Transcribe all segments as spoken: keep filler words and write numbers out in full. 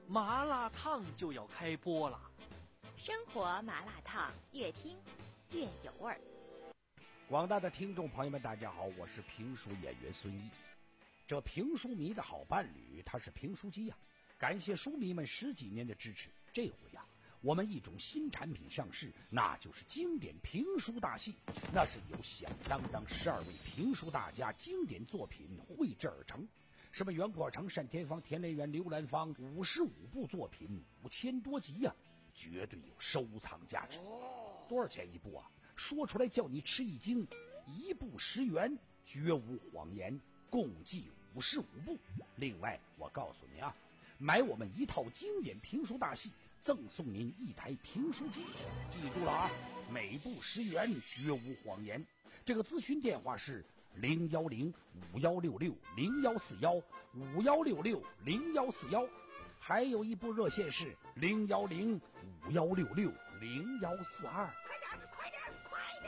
麻辣烫就要开播了。 生活麻辣烫，越听越有味儿。 广大的听众朋友们，大家好，我是评书演员孙一。这评书迷的好伴侣，他是评书机呀、啊。感谢书迷们十几年的支持，这回呀、啊，我们一种新产品上市，那就是经典评书大戏。那是由响当当十二位评书大家经典作品绘制而成。什么袁阔成、单田芳、田连元、刘兰芳，五十五部作品，五千多集呀、啊，绝对有收藏价值。多少钱一部啊？说出来叫你吃一惊，一部十元，绝无谎言，共计五十五部。另外，我告诉你啊，买我们一套经典评书大戏，赠送您一台评书机。记住了啊，每部十元，绝无谎言。这个咨询电话是零幺零五幺六六零幺四幺五幺六六零幺四幺，还有一部热线是零幺零五幺六六零幺四二。 快点，快点，快点！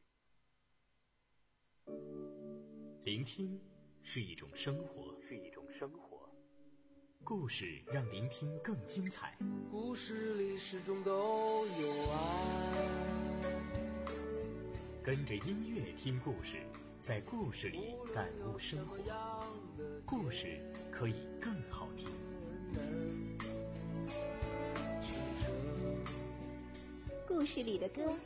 聆听是一种生活，是一种生活。故事让聆听更精彩。 故事里始终都有爱。 跟着音乐听故事，在故事里感悟生活。故事可以更好听。 故事里的歌。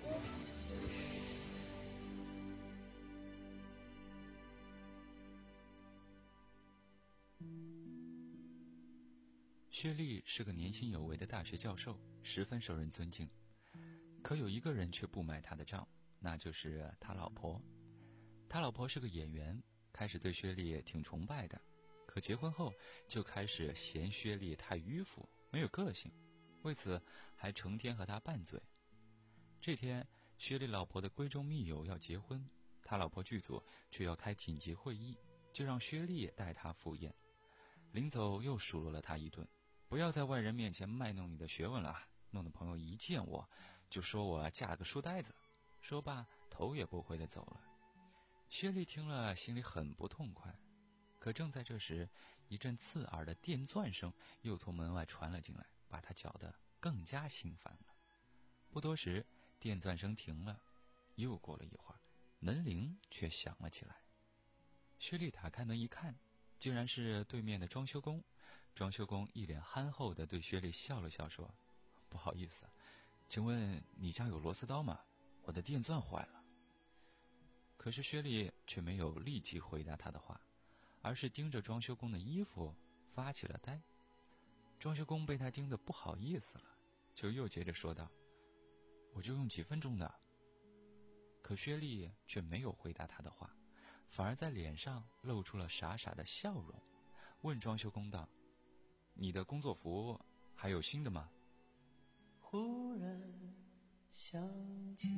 薛丽是个年轻有为的大学教授，十分受人尊敬。可有一个人却不买他的账，那就是他老婆。他老婆是个演员，开始对薛丽挺崇拜的，可结婚后就开始嫌薛丽太迂腐，没有个性，为此还成天和他拌嘴。这天，薛丽老婆的闺中密友要结婚，他老婆剧组却要开紧急会议，就让薛丽带他赴宴。临走又数落了他一顿，不要在外人面前卖弄你的学问了，弄得朋友一见我就说我嫁了个书呆子。说罢头也不回地走了。薛丽听了心里很不痛快，可正在这时，一阵刺耳的电钻声又从门外传了进来，把他搅得更加心烦了。不多时，电钻声停了，又过了一会儿，门铃却响了起来。薛丽打开门一看，竟然是对面的装修工。装修工一脸憨厚地对薛丽笑了笑，说：不好意思，请问你家有螺丝刀吗？我的电钻坏了。可是薛丽却没有立即回答他的话，而是盯着装修工的衣服发起了呆。装修工被他盯得不好意思了，就又接着说道：我就用几分钟的。可薛丽却没有回答他的话，反而在脸上露出了傻傻的笑容，问装修工道：你的工作服还有新的吗？ 忽然想起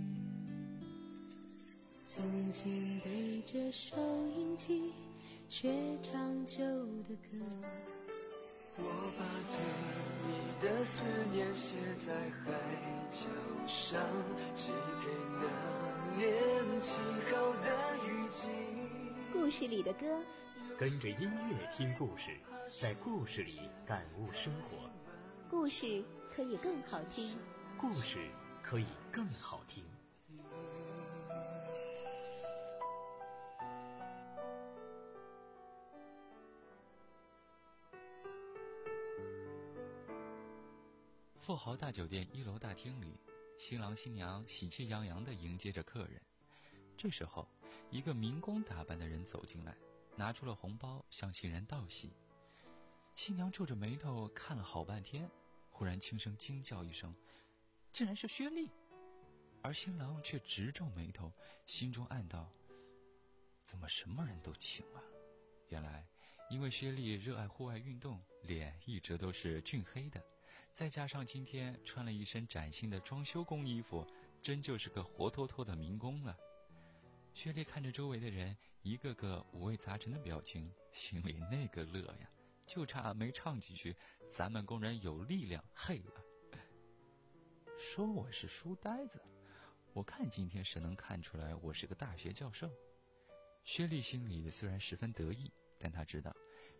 曾经对着收音机学唱旧的歌， 我把对你的思念写在海角上，寄给那年起好的雨季。 故事里的歌， 跟着音乐听故事，在故事里感悟生活。 故事可以更好听。 故事可以更好听。 富豪大酒店一楼大厅里，新郎新娘喜气洋洋地迎接着客人。这时候，一个民工打扮的人走进来，拿出了红包向新人道喜。新娘皱着眉头看了好半天，忽然轻声惊叫一声，竟然是薛丽。而新郎却直皱眉头，心中暗道：怎么什么人都请了？原来因为薛丽热爱户外运动，脸一直都是俊黑的，再加上今天穿了一身崭新的装修工衣服，真就是个活脱脱的民工了。薛丽看着周围的人一个个五味杂陈的表情，心里那个乐呀，就差没唱几句咱们工人有力量嘿了。说我是书呆子，我看今天谁能看出来我是个大学教授。薛丽心里虽然十分得意，但她知道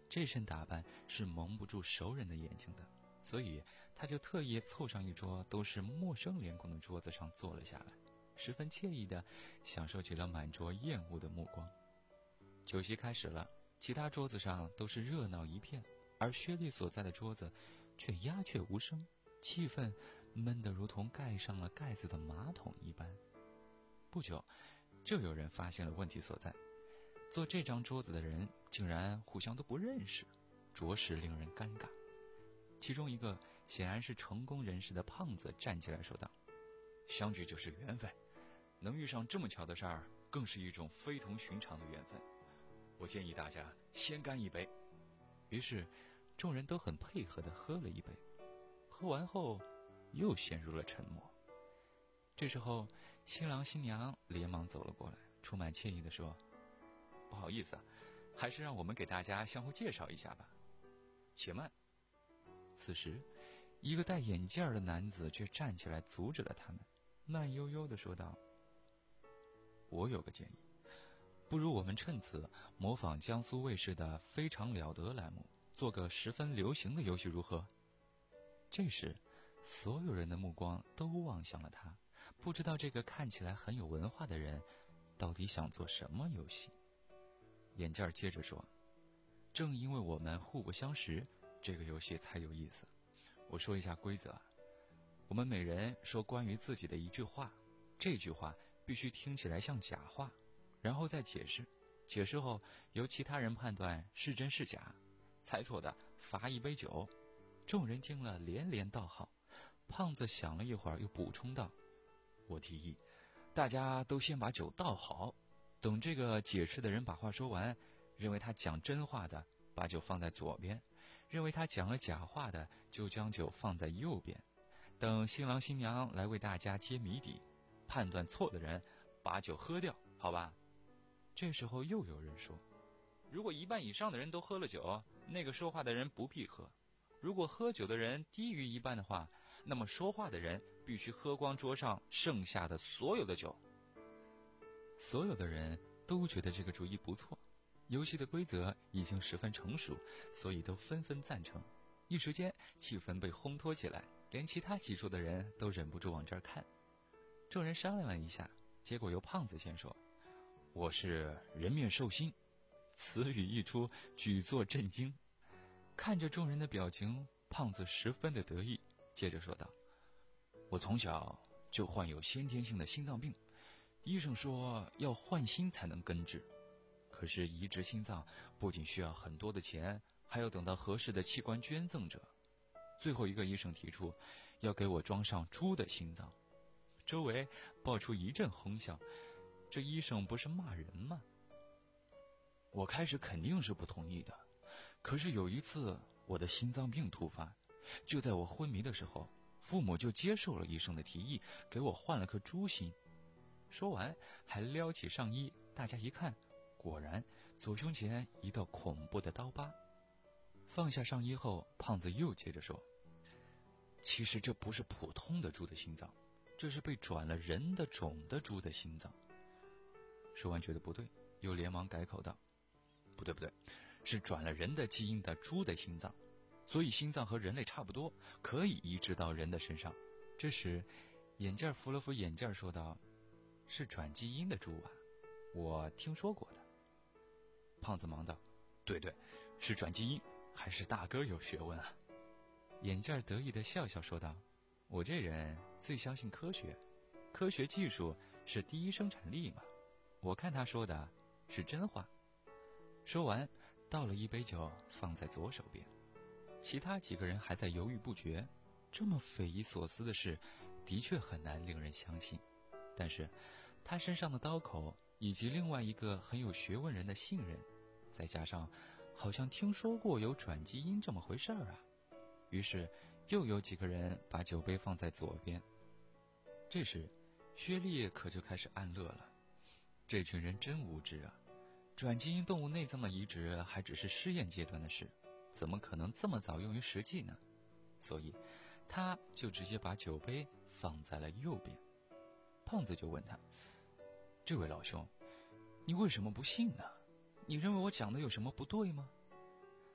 这身打扮是蒙不住熟人的眼睛的，所以他就特意凑上一桌都是陌生脸孔的桌子上坐了下来，十分惬意地享受起了满桌厌恶的目光。酒席开始了，其他桌子上都是热闹一片，而薛丽所在的桌子却鸦雀无声，气氛闷得如同盖上了盖子的马桶一般。不久，就有人发现了问题所在，坐这张桌子的人竟然互相都不认识，着实令人尴尬。其中一个显然是成功人士的胖子站起来说道：“相聚就是缘分，能遇上这么巧的事儿，更是一种非同寻常的缘分。我建议大家先干一杯。”于是，众人都很配合地喝了一杯。喝完后，又陷入了沉默。这时候，新郎新娘连忙走了过来，充满歉意地说：“不好意思啊，还是让我们给大家相互介绍一下吧。”且慢。此时，一个戴眼镜的男子却站起来阻止了他们，慢悠悠地说道：“我有个建议，不如我们趁此模仿江苏卫视的《非常了得》栏目，做个十分流行的游戏如何？”这时，所有人的目光都望向了他，不知道这个看起来很有文化的人到底想做什么游戏。眼镜接着说：“正因为我们互不相识，这个游戏才有意思。我说一下规则，我们每人说关于自己的一句话，这句话必须听起来像假话，然后再解释，解释后由其他人判断是真是假，猜错的罚一杯酒。”众人听了连连道好。胖子想了一会儿，又补充道：“我提议，大家都先把酒倒好，等这个解释的人把话说完，认为他讲真话的把酒放在左边，认为他讲了假话的就将酒放在右边。等新郎新娘来为大家揭谜底，判断错的人把酒喝掉，好吧？”这时候又有人说：“如果一半以上的人都喝了酒，那个说话的人不必喝。如果喝酒的人低于一半的话，那么说话的人必须喝光桌上剩下的所有的酒。”所有的人都觉得这个主意不错，游戏的规则已经十分成熟，所以都纷纷赞成。一时间气氛被烘托起来，连其他几桌的人都忍不住往这儿看。众人商量了一下，结果由胖子先说：“我是人面兽心。”此语一出，举座震惊。看着众人的表情，胖子十分的得意，接着说道：“我从小就患有先天性的心脏病，医生说要换心才能根治。可是移植心脏不仅需要很多的钱，还要等到合适的器官捐赠者。最后一个医生提出要给我装上猪的心脏。”周围爆出一阵哄笑，这医生不是骂人吗？我开始肯定是不同意的，可是有一次我的心脏病突发，就在我昏迷的时候，父母就接受了医生的提议，给我换了颗猪心。说完还撩起上衣，大家一看，果然左胸前一道恐怖的刀疤。放下上衣后，胖子又接着说：“其实这不是普通的猪的心脏，这是被转了人的种的猪的心脏。”说完觉得不对，又连忙改口道：“不对不对，是转了人的基因的猪的心脏，所以心脏和人类差不多，可以移植到人的身上。”这时眼镜扶了扶眼镜说道：“是转基因的猪吧？我听说过的。”胖子忙道：“对对，是转基因，还是大哥有学问啊。”眼镜得意地笑笑说道：“我这人最相信科学，科学技术是第一生产力嘛，我看他说的是真话。”说完倒了一杯酒放在左手边。其他几个人还在犹豫不决，这么匪夷所思的事的确很难令人相信，但是他身上的刀口以及另外一个很有学问人的信任，再加上好像听说过有转基因这么回事儿啊，于是又有几个人把酒杯放在左边。这时薛丽可就开始暗乐了，这群人真无知啊，转基因动物内脏的移植还只是试验阶段的事，怎么可能这么早用于实际呢？所以他就直接把酒杯放在了右边。胖子就问他：“这位老兄，你为什么不信呢？你认为我讲的有什么不对吗？”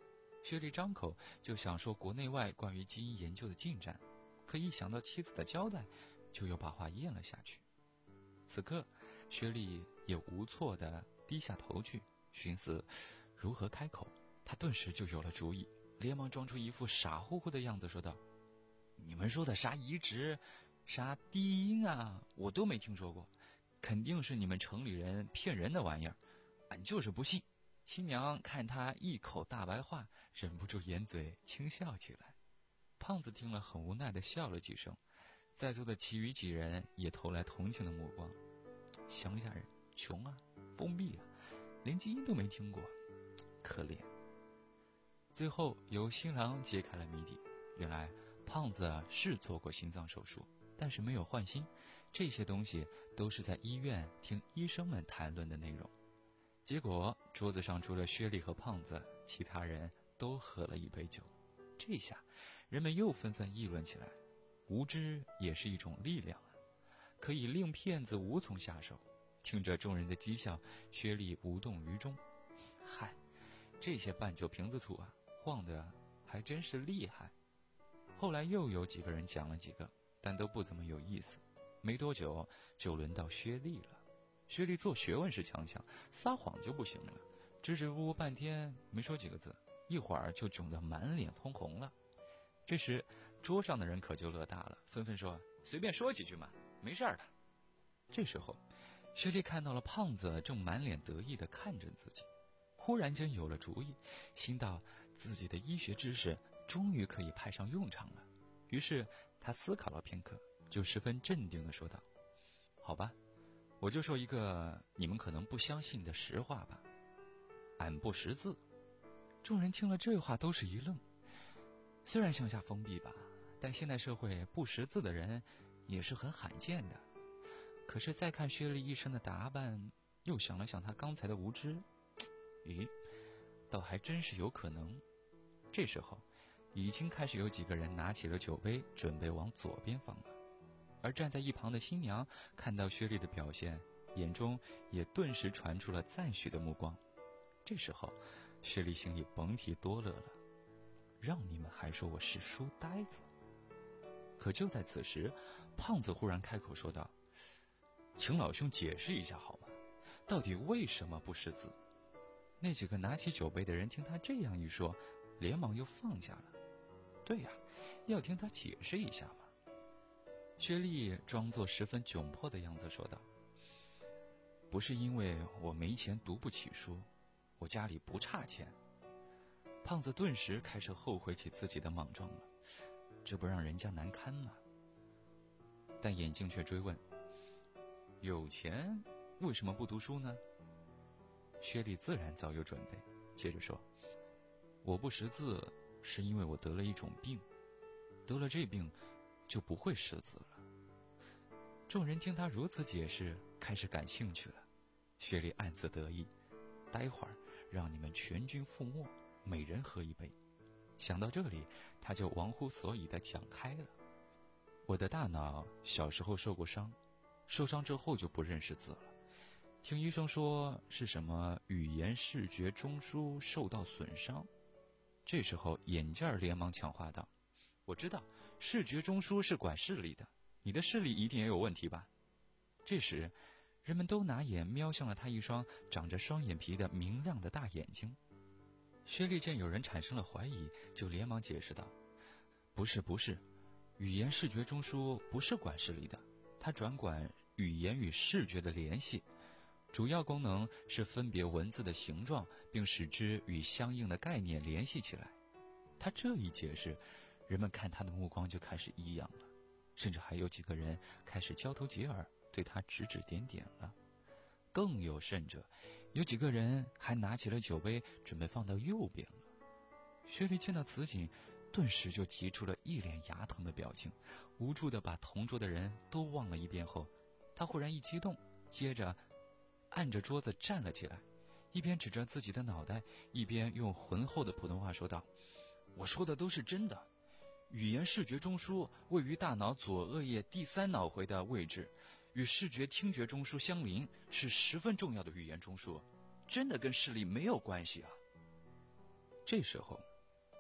薛丽张口就想说国内外关于基因研究的进展，可一想到妻子的交代，就又把话咽了下去。此刻，薛丽也无措地低下头去，寻思如何开口。他顿时就有了主意，连忙装出一副傻乎乎的样子，说道：“你们说的啥移植、啥基因啊，我都没听说过，肯定是你们城里人骗人的玩意儿，俺就是不信。”新娘看他一口大白话，忍不住掩嘴轻笑起来。胖子听了很无奈地笑了几声，在座的其余几人也投来同情的目光。乡下人穷啊，封闭啊，连基因都没听过，可怜。最后由新郎揭开了谜底，原来胖子是做过心脏手术，但是没有换心，这些东西都是在医院听医生们谈论的内容。结果桌子上除了薛丽和胖子，其他人都喝了一杯酒。这下人们又纷纷议论起来，无知也是一种力量啊，可以令骗子无从下手。听着众人的讥笑，薛丽无动于衷。嗨，这些半酒瓶子醋啊，晃得还真是厉害。后来又有几个人讲了几个，但都不怎么有意思。没多久就轮到薛丽了。薛丽做学问是强项，撒谎就不行了，支支吾吾半天没说几个字，一会儿就窘得满脸通红了。这时桌上的人可就乐大了，纷纷说：“随便说几句嘛，没事儿的。”这时候薛丽看到了胖子正满脸得意地看着自己，忽然间有了主意，心道自己的医学知识终于可以派上用场了。于是他思考了片刻，就十分镇定地说道：“好吧，我就说一个你们可能不相信的实话吧，俺不识字。”众人听了这话都是一愣。虽然乡下封闭吧，但现代社会不识字的人也是很罕见的。可是再看薛丽医生的打扮，又想了想他刚才的无知，咦，倒还真是有可能。这时候已经开始有几个人拿起了酒杯，准备往左边放了。而站在一旁的新娘看到薛丽的表现，眼中也顿时传出了赞许的目光。这时候薛丽心里甭提多乐了，让你们还说我是书呆子。可就在此时，胖子忽然开口说道：“请老兄解释一下好吗？到底为什么不识字？”那几个拿起酒杯的人听他这样一说，连忙又放下了。对呀，要听他解释一下嘛。薛丽装作十分窘迫的样子说道：“不是因为我没钱读不起书，我家里不差钱。”胖子顿时开始后悔起自己的莽撞了，这不让人家难堪吗？但眼镜却追问：“有钱为什么不读书呢？”薛丽自然早有准备，接着说：“我不识字是因为我得了一种病，得了这病就不会识字了。”众人听他如此解释，开始感兴趣了。薛丽暗自得意，待会儿让你们全军覆没，每人喝一杯。想到这里，他就忘乎所以地讲开了：“我的大脑小时候受过伤，受伤之后就不认识字了。听医生说是什么语言视觉中枢受到损伤。”这时候眼镜儿连忙抢话道：“我知道视觉中枢是管视力的，你的视力一定也有问题吧？”这时人们都拿眼瞄向了他一双长着双眼皮的明亮的大眼睛。薛丽见有人产生了怀疑，就连忙解释道：“不是不是，语言视觉中枢不是管视力的，它专管语言与视觉的联系，主要功能是分别文字的形状，并使之与相应的概念联系起来。”他这一解释，人们看他的目光就开始异样了，甚至还有几个人开始交头接耳，对他指指点点了。更有甚者，有几个人还拿起了酒杯，准备放到右边了。薛丽见到此景，顿时就急出了一脸牙疼的表情，无助地把同桌的人都望了一遍后，他忽然一激动，接着按着桌子站了起来，一边指着自己的脑袋，一边用浑厚的普通话说道：“我说的都是真的，语言视觉中枢位于大脑左额叶第三脑回的位置，与视觉听觉中枢相邻，是十分重要的语言中枢，真的跟视力没有关系啊。”这时候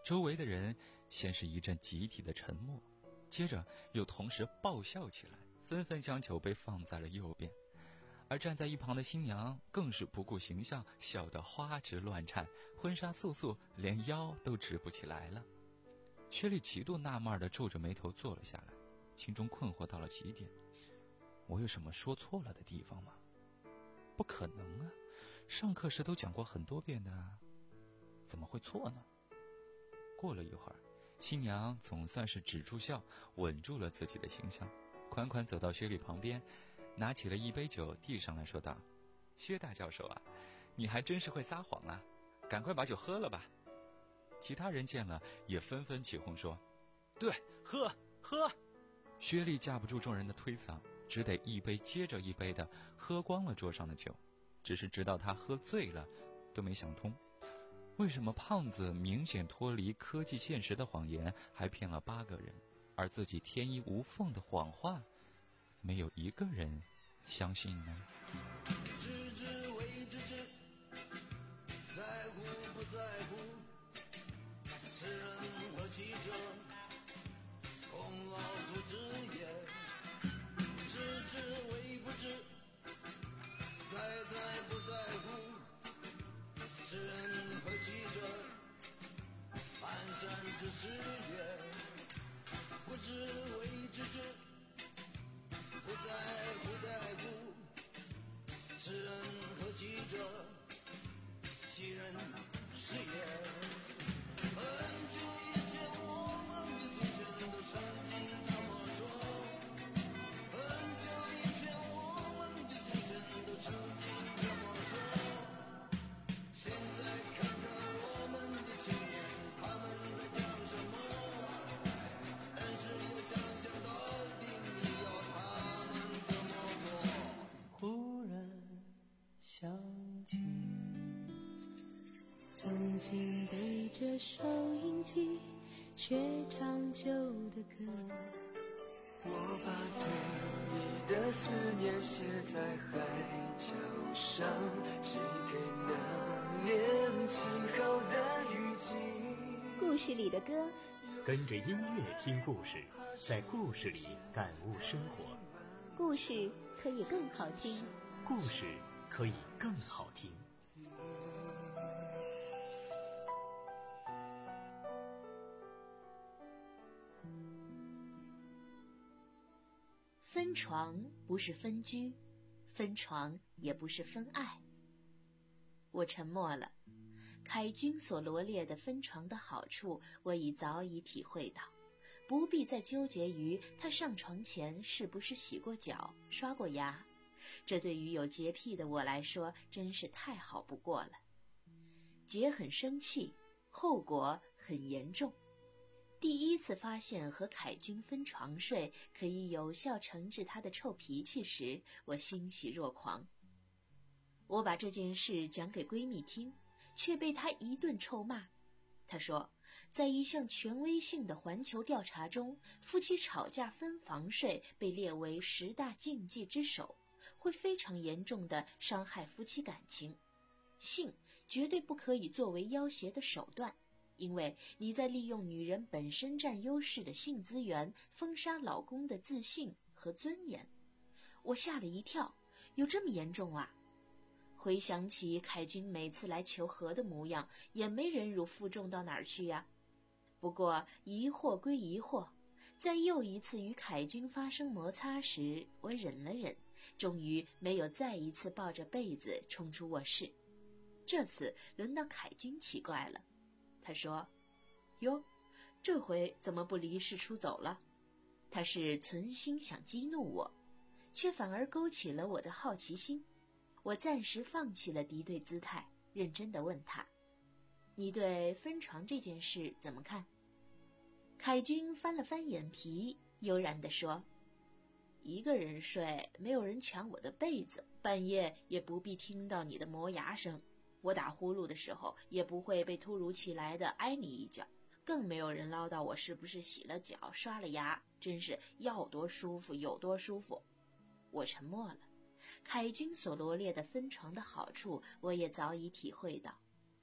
周围的人先是一阵集体的沉默，接着又同时爆笑起来，纷纷将酒杯放在了右边。而站在一旁的新娘更是不顾形象，笑得花枝乱颤，婚纱簌簌，连腰都直不起来了。薛丽极度纳闷地皱着眉头坐了下来，心中困惑到了极点。我有什么说错了的地方吗？不可能啊，上课时都讲过很多遍的啊，怎么会错呢？过了一会儿，新娘总算是止住笑，稳住了自己的形象，款款走到薛丽旁边，拿起了一杯酒递上来说道：薛大教授啊，你还真是会撒谎啊，赶快把酒喝了吧。其他人见了也纷纷起哄说：对，喝喝。薛丽架不住众人的推搡，只得一杯接着一杯的喝光了桌上的酒。只是直到他喝醉了都没想通，为什么胖子明显脱离科技现实的谎言还骗了八个人，而自己天衣无缝的谎话没有一个人相信呢？ 知之为知之，在乎不在乎，知人何其者，孔老夫子也。知之为不知，在在不在乎，知人何其者，蹒跚之事也。不知为知之，不在不在乎，知人何其者，其人是也。很久以前我们的祖先都曾经这么说，很久以前我们的祖先都曾经这么说。现在看看我们的青年，他们在讲什么，但是也想想到底你要他们怎么做。忽然想起曾经背着收音机学唱旧的歌， 我把对你的思念写在海角上，寄给那年轻好的雨季。 故事里的歌， 跟着音乐听故事，在故事里感悟生活。 故事可以更好听。 故事可以更好听。 分床不是分居，分床也不是分爱。我沉默了。凯军所罗列的分床的好处，我已早已体会到，不必再纠结于他上床前是不是洗过脚、刷过牙。这对于有洁癖的我来说，真是太好不过了。姐很生气，后果很严重。第一次发现和凯军分床睡可以有效惩治他的臭脾气时，我欣喜若狂。我把这件事讲给闺蜜听，却被她一顿臭骂。她说，在一项权威性的环球调查中，夫妻吵架分房睡被列为十大禁忌之首，会非常严重地伤害夫妻感情。性绝对不可以作为要挟的手段，因为你在利用女人本身占优势的性资源，封杀老公的自信和尊严。我吓了一跳，有这么严重啊？回想起凯军每次来求和的模样，也没忍辱负重到哪儿去呀。不过疑惑归疑惑，在又一次与凯军发生摩擦时，我忍了忍，终于没有再一次抱着被子冲出卧室。这次轮到凯军奇怪了，他说，哟，这回怎么不离室出走了？他是存心想激怒我，却反而勾起了我的好奇心。我暂时放弃了敌对姿态，认真地问他，你对分床这件事怎么看？凯军翻了翻眼皮，悠然地说，一个人睡，没有人抢我的被子，半夜也不必听到你的磨牙声，我打呼噜的时候也不会被突如其来的挨你一脚，更没有人唠叨我是不是洗了脚、刷了牙，真是要多舒服有多舒服。我沉默了。凯军所罗列的分床的好处，我也早已体会到。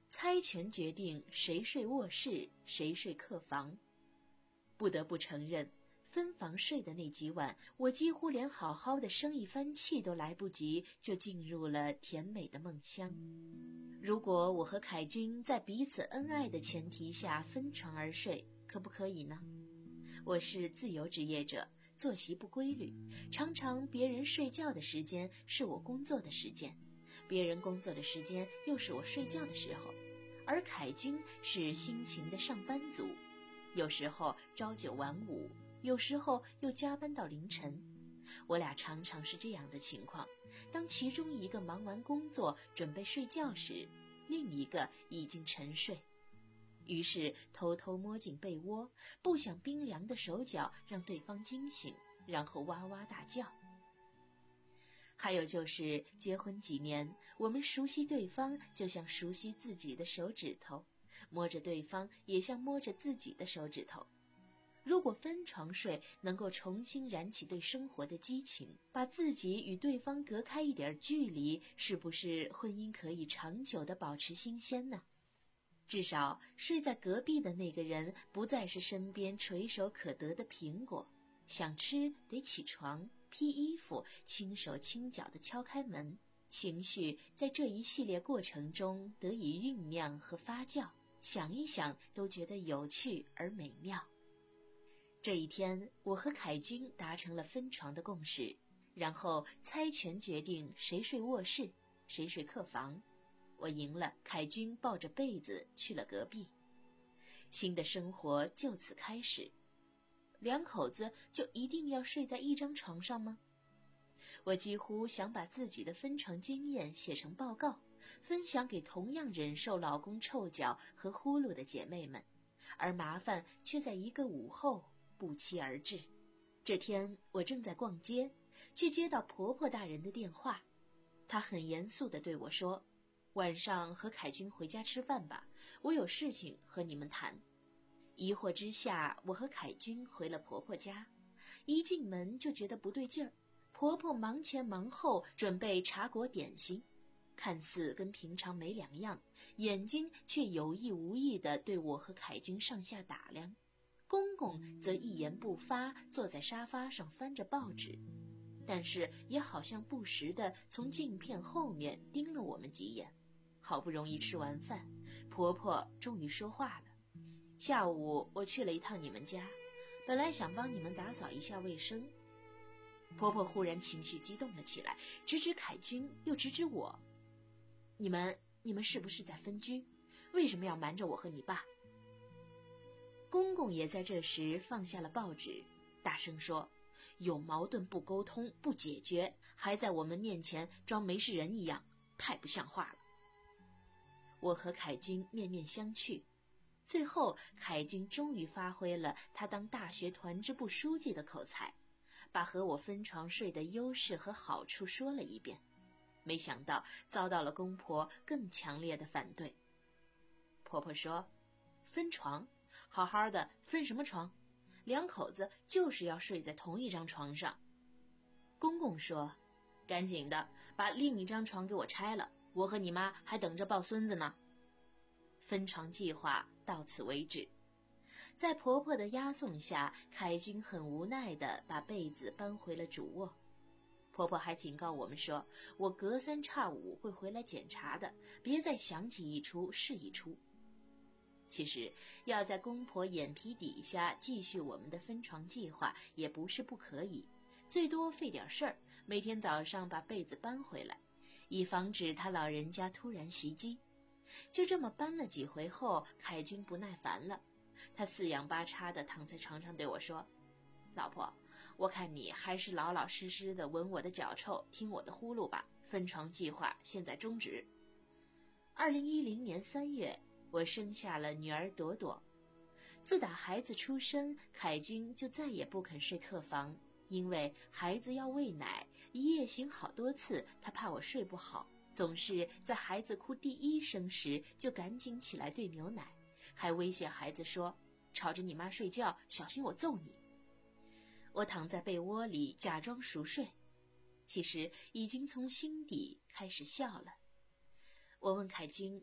猜拳决定谁睡卧室，谁睡客房。不得不承认，分房睡的那几晚，我几乎连好好的生一番气都来不及，就进入了甜美的梦乡。如果我和凯君在彼此恩爱的前提下分床而睡，可不可以呢？我是自由职业者，作息不规律，常常别人睡觉的时间是我工作的时间，别人工作的时间又是我睡觉的时候。而凯君是辛勤的上班族，有时候朝九晚五，有时候又加班到凌晨。我俩常常是这样的情况，当其中一个忙完工作准备睡觉时，另一个已经沉睡。于是偷偷摸进被窝，不想冰凉的手脚让对方惊醒，然后哇哇大叫。还有就是结婚几年，我们熟悉对方就像熟悉自己的手指头，摸着对方也像摸着自己的手指头。如果分床睡能够重新燃起对生活的激情，把自己与对方隔开一点距离，是不是婚姻可以长久地保持新鲜呢？至少睡在隔壁的那个人不再是身边垂手可得的苹果，想吃得起床披衣服，轻手轻脚地敲开门，情绪在这一系列过程中得以酝酿和发酵，想一想都觉得有趣而美妙。这一天，我和凯君达成了分床的共识，然后猜拳决定谁睡卧室，谁睡客房。我赢了，凯君抱着被子去了隔壁。新的生活就此开始。两口子就一定要睡在一张床上吗？我几乎想把自己的分床经验写成报告，分享给同样忍受老公臭脚和呼噜的姐妹们，而麻烦却在一个午后不期而至。这天我正在逛街，却接到婆婆大人的电话。她很严肃地对我说，晚上和凯君回家吃饭吧，我有事情和你们谈。疑惑之下，我和凯君回了婆婆家。一进门就觉得不对劲儿，婆婆忙前忙后准备茶果点心，看似跟平常没两样，眼睛却有意无意地对我和凯君上下打量。公公则一言不发，坐在沙发上翻着报纸，但是也好像不时地从镜片后面盯了我们几眼。好不容易吃完饭，婆婆终于说话了。下午我去了一趟你们家，本来想帮你们打扫一下卫生。婆婆忽然情绪激动了起来，直指凯君，又直指我。你们你们是不是在分居？为什么要瞒着我和你爸？公公也在这时放下了报纸，大声说，有矛盾不沟通不解决，还在我们面前装没事人一样，太不像话了。我和凯君面面相觑，最后凯君终于发挥了他当大学团支部书记的口才，把和我分床睡的优势和好处说了一遍。没想到遭到了公婆更强烈的反对。婆婆说，分床？好好的分什么床？两口子就是要睡在同一张床上。公公说，赶紧的把另一张床给我拆了，我和你妈还等着抱孙子呢。分床计划到此为止。在婆婆的押送下，凯君很无奈地把被子搬回了主卧。婆婆还警告我们说，我隔三差五会回来检查的，别再想起一出是一出。其实要在公婆眼皮底下继续我们的分床计划也不是不可以，最多费点事儿，每天早上把被子搬回来，以防止他老人家突然袭击。就这么搬了几回后，凯君不耐烦了，他四仰八叉地躺在床上对我说，老婆，我看你还是老老实实地闻我的脚臭，听我的呼噜吧，分床计划现在终止。二零一零年三月，我生下了女儿朵朵。自打孩子出生，凯君就再也不肯睡客房，因为孩子要喂奶，一夜醒好多次，他怕我睡不好，总是在孩子哭第一声时就赶紧起来兑牛奶，还威胁孩子说，吵着你妈睡觉，小心我揍你。我躺在被窝里假装熟睡，其实已经从心底开始笑了。我问凯君，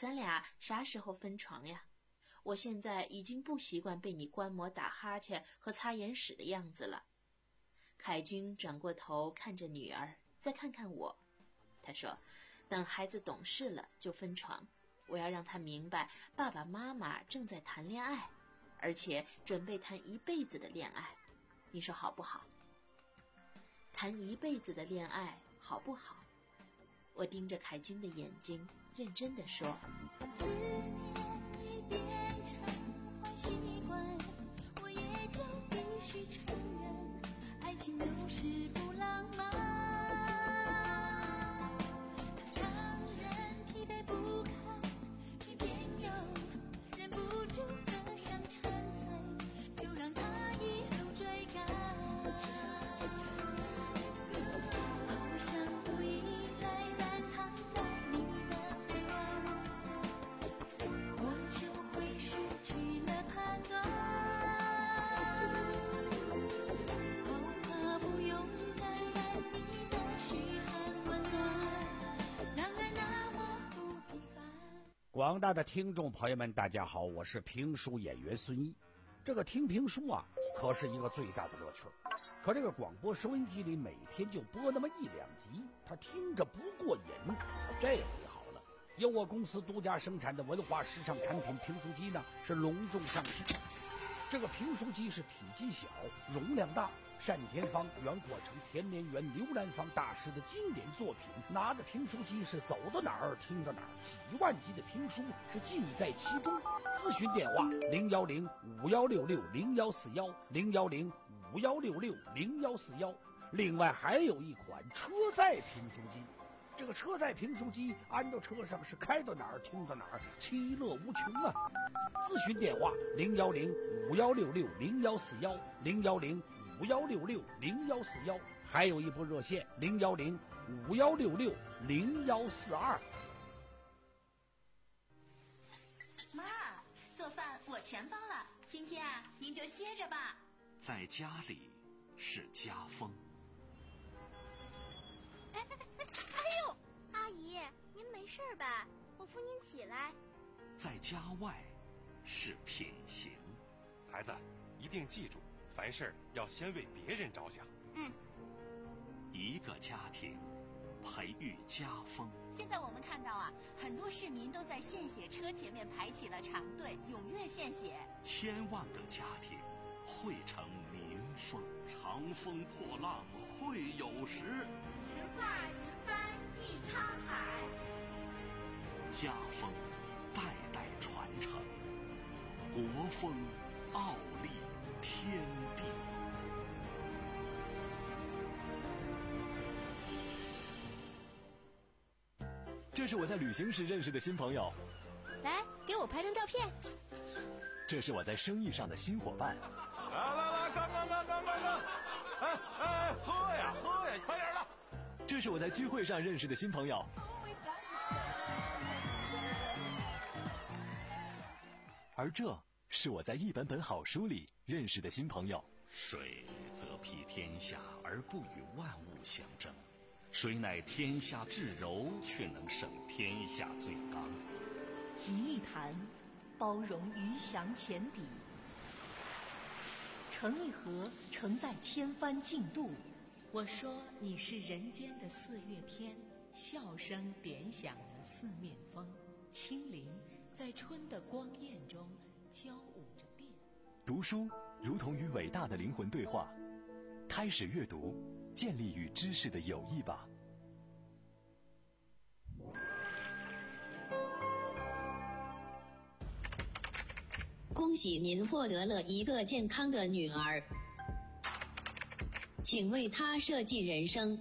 咱俩啥时候分床呀？我现在已经不习惯被你观摩打哈欠和擦眼屎的样子了。凯君转过头看着女儿，再看看我，他说，等孩子懂事了就分床，我要让他明白爸爸妈妈正在谈恋爱，而且准备谈一辈子的恋爱，你说好不好？谈一辈子的恋爱好不好？我盯着凯君的眼睛，认真地说， 思念已变成坏习惯，我也就必须承认，爱情有时不浪漫，它让人疲惫不堪，偏偏又忍不住的想沉醉，就让它一路追赶，好像不依赖但躺在你的背后，我就会失去了判断，好怕不勇敢爱你的嘘寒问暖，让爱那么不平凡。 广大的听众朋友们，大家好，我是评书演员孙一。这个听评书啊，可是一个最大的乐趣。可这个广播收音机里每天就播那么一两集，他听着不过瘾。这回好了，由我公司独家生产的文化时尚产品评书机呢，是隆重上市。这个评书机是体积小，容量大，单田芳、袁国成、田连元、刘兰芳大师的经典作品。拿着评书机是走到哪儿听到哪儿，几万集的评书是尽在其中。咨询电话零幺零五幺六六零幺四幺零幺零五幺六六零幺四幺。另外还有一款车载评书机，这个车载评书机安到车上是开到哪儿听到哪儿，其乐无穷啊！咨询电话零幺零五幺六六零幺四幺零幺零五幺六六零幺四幺，还有一部热线零幺零五幺六六零幺四二。 妈，做饭我全包了，今天啊，您就歇着吧。 在家里是家风。 哎哎哎哎呦，阿姨，您没事吧？我扶您起来。 在家外是品行。 孩子，一定记住，凡事要先为别人着想。 嗯。 一个家庭培育家风。 现在我们看到啊，很多市民都在献血车前面排起了长队，踊跃献血。 千万个家庭汇成民风，长风破浪会有时。 神话云帆济沧海。 家风代代传承，国风傲立天地。 这是我在旅行时认识的新朋友。 来，给我拍张照片。 这是我在生意上的新伙伴。 来来来，干干干干干干！哎哎，喝呀喝呀，快点的！ 这是我在聚会上认识的新朋友。而这是我在一本本好书里认识的新朋友。 水则披天下而不与万物相争，谁乃天下至柔，却能胜天下最刚。 集一坛，包容鱼翔浅底；盛一盒，盛在千帆竞渡。我说你是人间的四月天，笑声点响了四面风，轻灵在春的光艳中交舞着变。 读书如同与伟大的灵魂对话，开始阅读，建立与知识的友谊吧。 恭喜您获得了一个健康的女儿，请为她设计人生。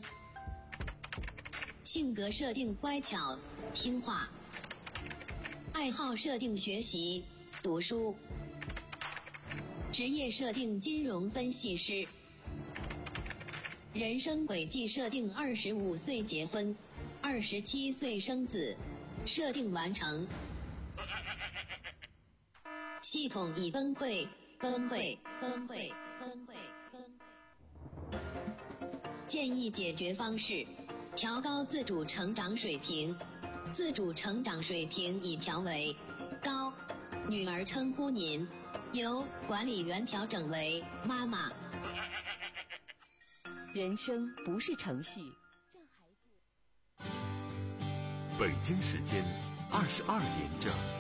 性格设定乖巧听话，爱好设定学习读书，职业设定金融分析师，人生轨迹设定二十五岁结婚，二十七岁生子，设定完成。系统已崩溃，崩溃，崩溃，崩溃，崩溃。建议解决方式：调高自主成长水平， 自主成长水平已调为高，女儿称呼您，由管理员调整为妈妈。 人生不是程序。 北京时间二十二点整。